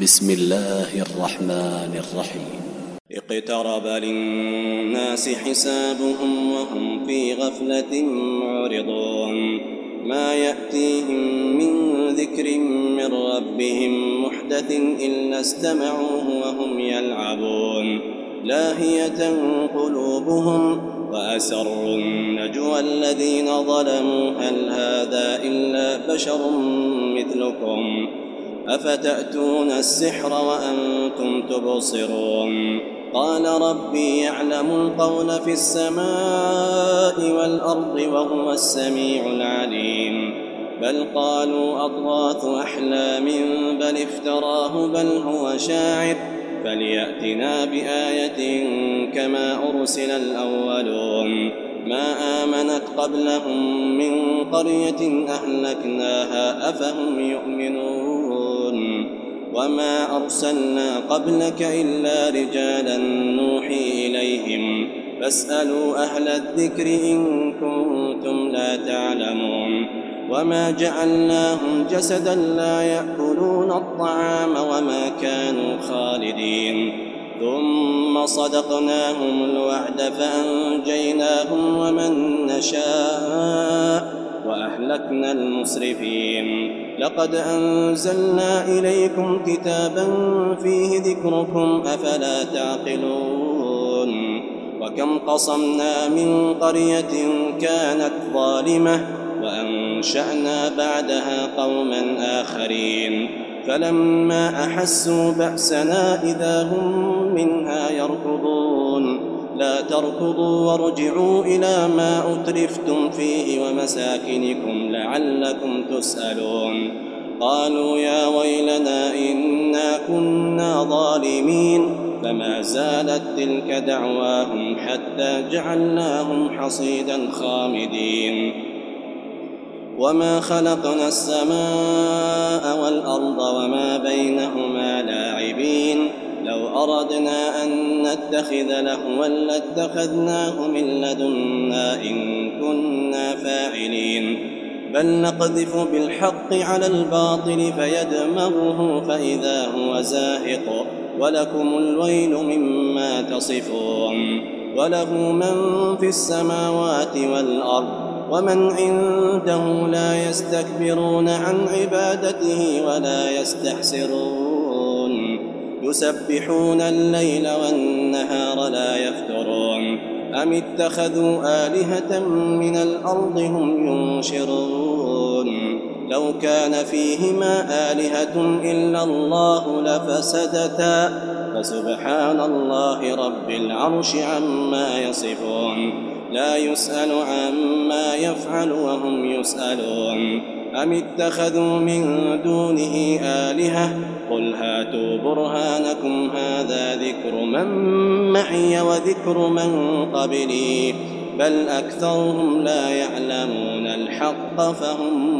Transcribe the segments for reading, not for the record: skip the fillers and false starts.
بسم الله الرحمن الرحيم. اقترب للناس حسابهم وهم في غفلة معرضون ما يأتيهم من ذكر من ربهم محدث إلا استمعوه وهم يلعبون لاهية قلوبهم وأسروا النجوى الذين ظلموا هل هذا إلا بشر مثلكم أفتأتون السحر وأنتم تبصرون قال ربي يعلم القول في السماء والأرض وهو السميع العليم بل قالوا أضغاث أحلام بل افتراه بل هو شاعر فليأتنا بآية كما أرسل الأولون ما آمنت قبلهم من قرية أهلكناها أفهم يؤمنون وما أرسلنا قبلك إلا رجالا نوحي إليهم فاسألوا أهل الذكر إن كنتم لا تعلمون وما جعلناهم جسدا لا يأكلون الطعام وما كانوا خالدين ثم صدقناهم الوعد فأنجيناهم ومن نشاء وأهلكنا المسرفين لقد أنزلنا إليكم كتابا فيه ذكركم أفلا تعقلون وكم قصمنا من قرية كانت ظالمة وأنشأنا بعدها قوما آخرين فلما أحسوا بأسنا إذا هم منها يركضون لا تركضوا وارجعوا إلى ما أترفتم فيه ومساكنكم لعلكم تسألون قالوا يا ويلنا إنا كنا ظالمين فما زالت تلك دعواهم حتى جعلناهم حصيدا خامدين وما خلقنا السماء والأرض وما بينهما لاعبين لو أردنا أن نتخذ لهوا لاتخذناه من لدنا إن كنا فاعلين بل نقذف بالحق على الباطل فيدمغه فإذا هو زاهق ولكم الويل مما تصفون وله من في السماوات والأرض ومن عنده لا يستكبرون عن عبادته ولا يستحسرون يسبحون الليل والنهار لا يفترون أم اتخذوا آلهة من الأرض هم ينشرون لو كان فيهما آلهة إلا الله لفسدتا فسبحان الله رب العرش عما يصفون لا يسأل عما يفعل وهم يسألون أم اتخذوا من دونه آلهة قل هاتوا برهانكم هذا ذكر من معي وذكر من قبلي بل أكثرهم لا يعلمون الحق فهم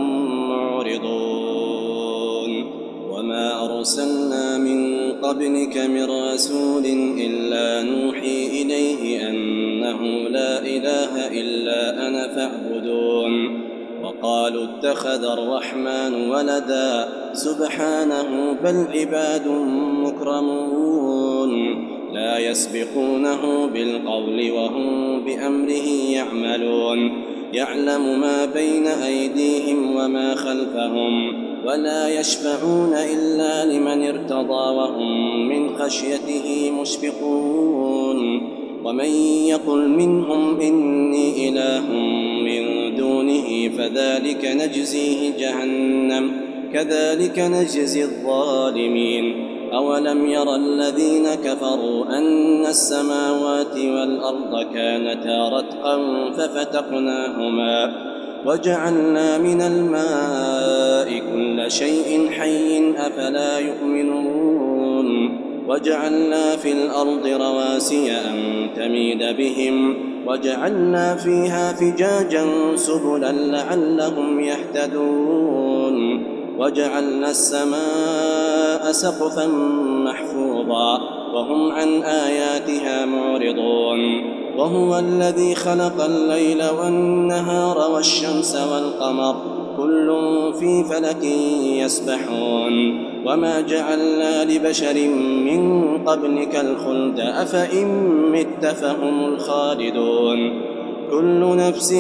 معرضون وما أرسلنا من قبلك من رسول إلا نوحي إليه أنه لا إله إلا أنا فاعبدون وقالوا اتخذ الرحمن ولدا سبحانه بل عباد مكرمون لا يسبقونه بالقول وهم بأمره يعملون يعلم ما بين أيديهم وما خلفهم ولا يشفعون إلا لمن ارتضى وهم من خشيته مشفقون ومن يقل منهم إني إله من دونه فذلك نجزيه جهنم كذلك نجزي الظالمين أولم ير الذين كفروا أن السماوات والأرض كانتا رتقا ففتقناهما وجعلنا من الماء كل شيء حي أفلا يؤمنون وجعلنا في الأرض رواسي أن تميد بهم وجعلنا فيها فجاجا سبلا لعلهم يهتدون وجعلنا السماء سقفا محفوظا وهم عن آياتها معرضون وهو الذي خلق الليل والنهار والشمس والقمر كل في فلك يسبحون وما جعلنا لبشر من قبلك الخلد أفإن مت فهم الخالدون كل نفس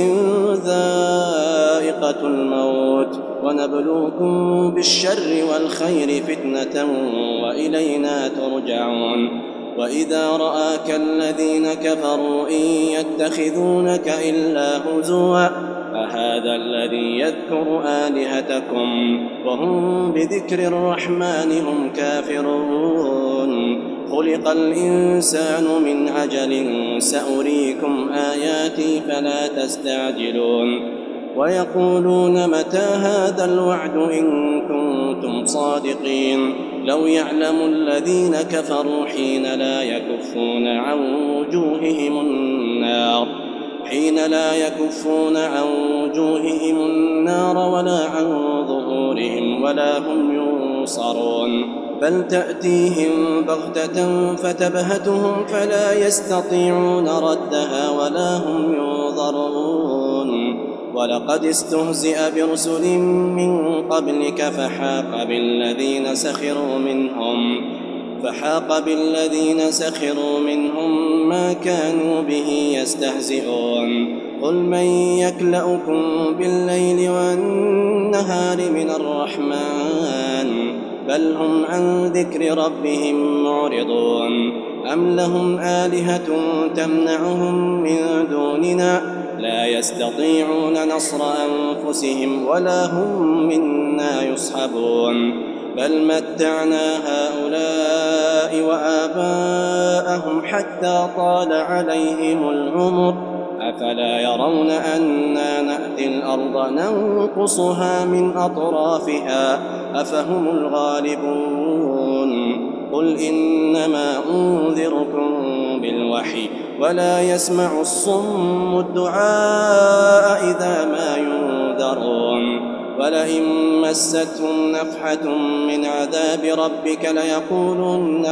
ذائقة الموت ونبلوكم بالشر والخير فتنة وإلينا ترجعون وإذا رآك الذين كفروا إن يتخذونك إلا هزوا أهذا الذي يذكر آلهتكم وهم بذكر الرحمن هم كافرون خلق الإنسان من عجل سأريكم آياتي فلا تستعجلون ويقولون متى هذا الوعد إن كنتم صادقين لو يعلم الذين كفروا حين لا يكفون عن وجوههم النار ولا عن ظهورهم ولا هم ينصرون بل تأتيهم بغتة فتبهتهم فلا يستطيعون ردها ولا هم ينظرون ولقد استهزئ برسل من قبلك فحاق بالذين سخروا منهم ما كانوا به يستهزئون قل من يكلؤكم بالليل والنهار من الرحمن بل هم عن ذكر ربهم معرضون أم لهم آلهة تمنعهم من دوننا لا يستطيعون نصر أنفسهم ولا هم منا يصحبون بل متعنا هؤلاء وآباءهم حتى طال عليهم العمر أفلا يرون أنا نأتي الأرض ننقصها من أطرافها أفهم الغالبون قل إنما أنذركم بالوحي ولا يسمع الصم الدعاء إذا ما ينذرون ولئن مستهم نفحة من عذاب ربك ليقولن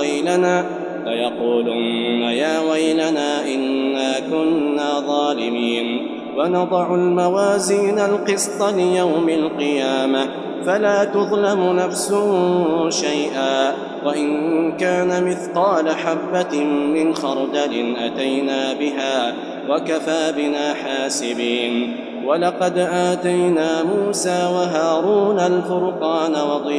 يا ويلنا إنا كنا ظالمين ونضع الموازين القسط ليوم القيامة فلا تظلم نفس شيئا وإن كان مثقال حبة من خردل أتينا بها وكفى بنا حاسبين ولقد آتينا موسى وهارون الفرقان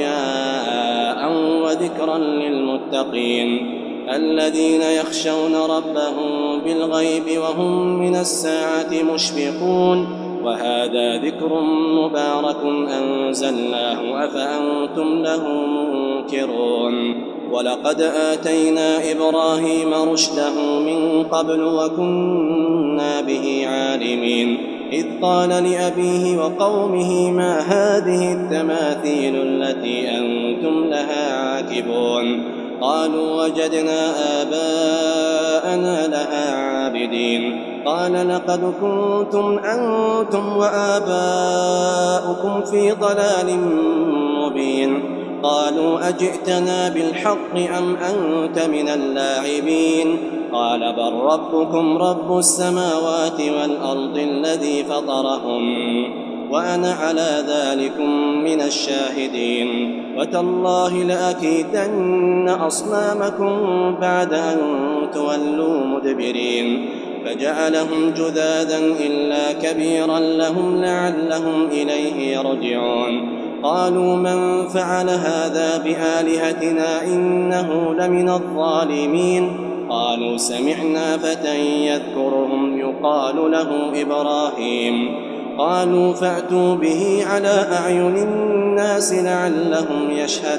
وضياء وذكرا للمتقين الذين يخشون ربهم بالغيب وهم من الساعة مشفقون وهذا ذكر مبارك أنزلناه أفأنتم له منكرون ولقد آتينا إبراهيم رشده من قبل وكنا به عالمين إذ قال لأبيه وقومه ما هذه التماثيل التي أنتم لها عاكفون قالوا وجدنا آباءنا لها عابدين قال لقد كنتم أنتم وآباؤكم في ضلال مبين قالوا أجئتنا بالحق أم أنت من اللاعبين قال بل ربكم رب السماوات والأرض الذي فطرهم وأنا على ذلكم من الشاهدين وتالله لأكيدن أصنامكم بعد أن تولوا مدبرين فجعلهم جذاذا إلا كبيرا لهم لعلهم إليه يرجعون قالوا من فعل هذا بآلهتنا إنه لمن الظالمين قالوا سمعنا فتى يذكرهم يقال له إبراهيم قالوا فأتوا به على أعين الناس لعلهم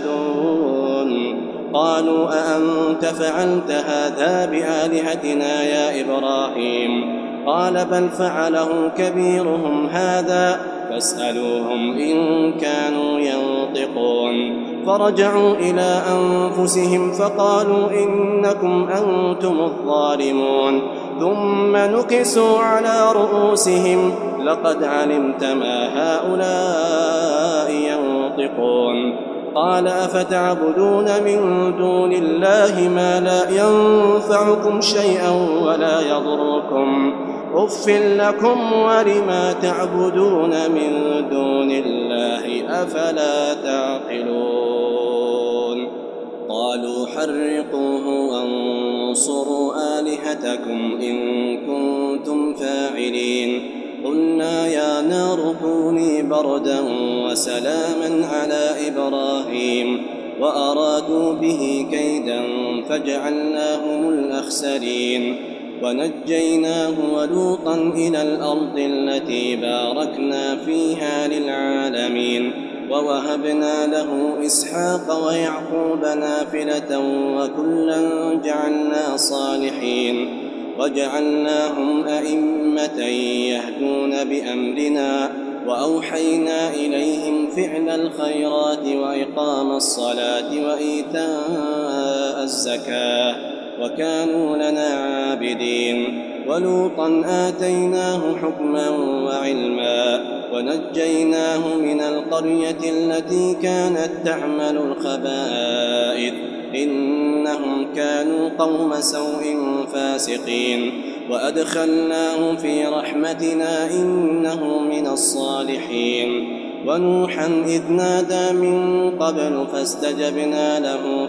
يشهدون قالوا أأنت فعلت هذا بآلهتنا يا إبراهيم قال بل فعله كبيرهم هذا فاسألوهم إن كانوا ينطقون فرجعوا إلى أنفسهم فقالوا إنكم أنتم الظالمون ثم نكسوا على رؤوسهم لقد علمت ما هؤلاء ينطقون قال أفتعبدون من دون الله ما لا ينفعكم شيئا ولا يضركم أف لكم ولما تعبدون من دون الله أفلا تعقلون قالوا حرقوه وانصروا آلهتكم إن كنتم فاعلين قلنا يا نار كوني بردا وسلاما على إبراهيم وأرادوا به كيدا فجعلناهم الأخسرين ونجيناه ولوطا إلى الأرض التي باركنا فيها للعالمين ووهبنا له إسحاق ويعقوب نافلة وكلا جعلنا صالحين وجعلناهم أئمة يهدون بأمرنا وأوحينا إليهم فعل الخيرات وإقام الصلاة وإيتاء الزكاة وكانوا لنا عابدين ولوطا آتيناه حكما وعلما ونجيناه من القرية التي كانت تعمل الخبائث إنهم كانوا قوم سوء فاسقين وأدخلناه في رحمتنا إنه من الصالحين ونوحا إذ نادى من قبل فاستجبنا له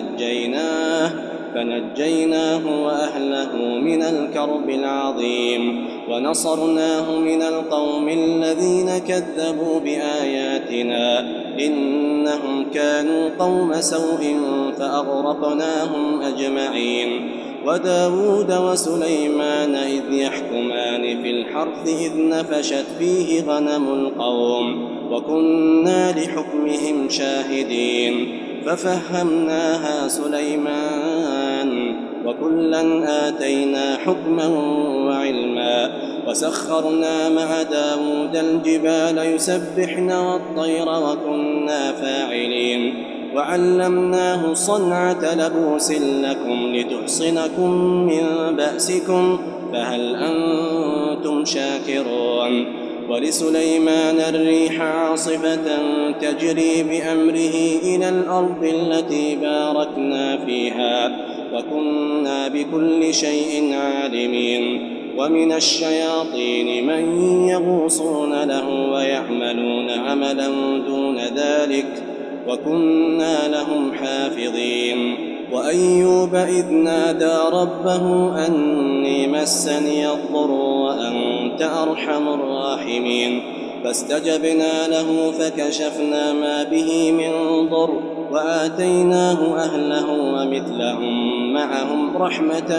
فنجيناه وأهله من الكرب العظيم ونصرناه من القوم الذين كذبوا بآياتنا إنهم كانوا قوم سوء فأغرقناهم أجمعين وداود وسليمان إذ يحكمان في الحرث إذ نفشت فيه غنم القوم وكنا لحكمهم شاهدين ففهمناها سليمان وكلا آتينا حكما وعلما وسخرنا مع داود الجبال يسبحن والطير وكنا فاعلين وعلمناه صنعة لبوس لكم لتحصنكم من بأسكم فهل أنتم شاكرون ولسليمان الريح عاصفة تجري بأمره إلى الأرض التي باركنا فيها وكنا بكل شيء عالمين ومن الشياطين من يغوصون له ويعملون عملا دون ذلك وكنا لهم حافظين وأيوب إذ نادى ربه أني مسني الضر وأنت أرحم الراحمين فاستجبنا له فكشفنا ما به من ضر وآتيناه أهله ومثلهم معهم رحمة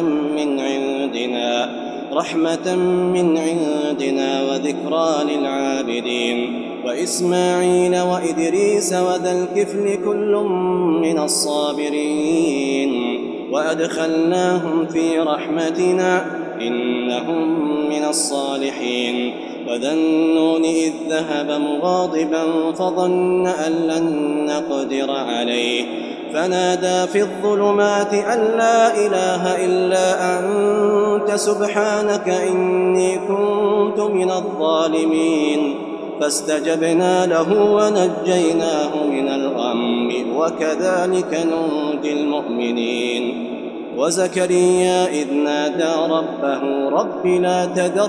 من عندنا وذكرى للعابدين وإسماعيل وإدريس وذا الكفل كل من الصابرين وأدخلناهم في رحمتنا إنهم من الصالحين وذا النون إذ ذهب مغاضبا فظن أن لن نقدر عليه فنادى في الظلمات أن لا إله إلا أنت سبحانك إني كنت من الظالمين فاستجبنا له ونجيناه من الغم وكذلك ننجي المؤمنين وزكريا إذ نادى ربه رب لا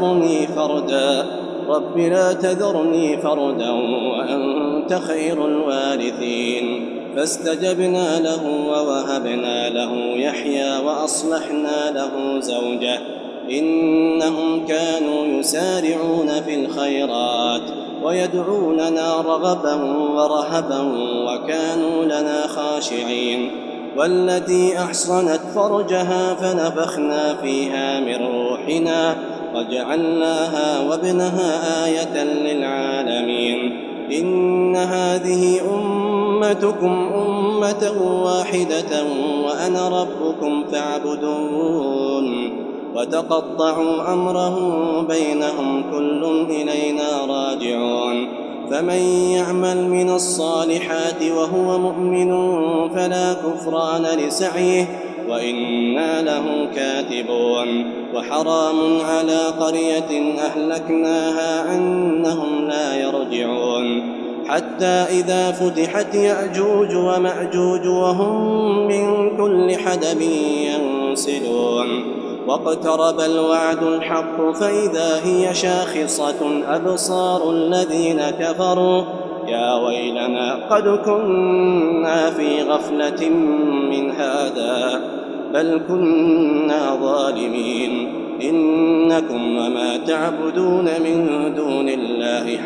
تذرني فردا وأنت خير الوارثين فاستجبنا له ووهبنا له يحيى وأصلحنا له زوجه إنهم كانوا يسارعون في الخيرات ويدعوننا رغبا ورهبا وكانوا لنا خاشعين والتي أحصنت فرجها فنفخنا فيها من روحنا وجعلناها وابنها آية للعالمين إن هذه أمتكم أمة واحدة وأنا ربكم فاعبدون وتقطعوا أمرهم بينهم كل إلينا راجعون فمن يعمل من الصالحات وهو مؤمن فلا كفران لسعيه وإنا له كاتبون وحرام على قرية أهلكناها أنهم لا يرجعون حتى إذا فتحت يأجوج ومأجوج وهم من كل حدب ينسلون واقترب الوعد الحق فإذا هي شاخصة أبصار الذين كفروا يا ويلنا قد كنا في غفلة من هذا بل كنا ظالمين إنكم وما تعبدون من دون الله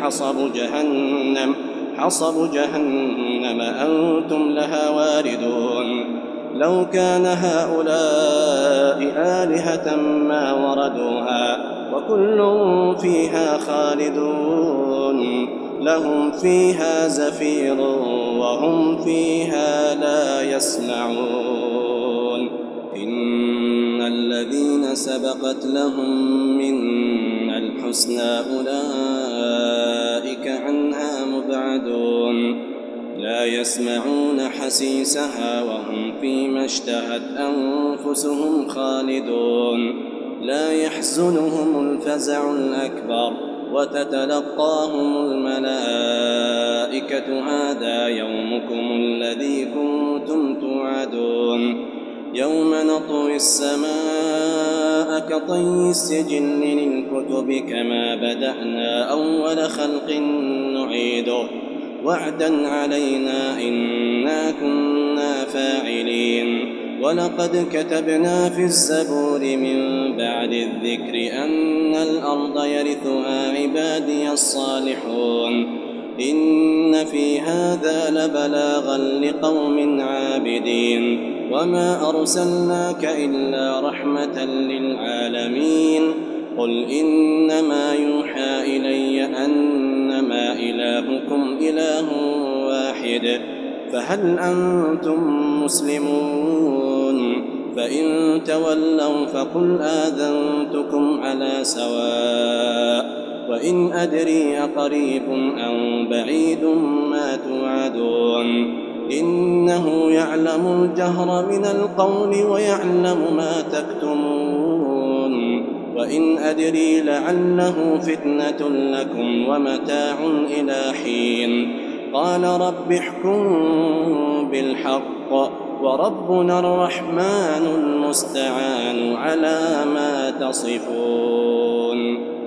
حصب جهنم أنتم لها واردون لو كان هؤلاء آلهة ما وردوها وكل فيها خالدون لهم فيها زفير وهم فيها لا يسمعون إن الذين سبقت لهم منا الحسنى أولئك عنها مبعدون لا يسمعون حسيسها وهم فيما اشتهت أنفسهم خالدون لا يحزنهم الفزع الأكبر وتتلقاهم الملائكة هذا يومكم الذي كنتم توعدون يوم نطوي السماء كطي السجل للكتب كما بدأنا أول خلق نعيده وعدا علينا إنا كنا فاعلين ولقد كتبنا في الزبور من بعد الذكر أن الأرض يرثها عبادي الصالحون إن في هذا لبلاغا لقوم عابدين وما أرسلناك إلا رحمة للعالمين قل إنما يوحى إلي أنما إلهكم إله واحد فهل أنتم مسلمون فإن تولوا فقل آذنتكم على سواء وإن أدري أقريب أم بعيد ما توعدون إنه يعلم الجهر من القول ويعلم ما تكتمون وإن أدري لعله فتنة لكم ومتاع إلى حين قال رب احكم بالحق وربنا الرحمن المستعان على ما تصفون.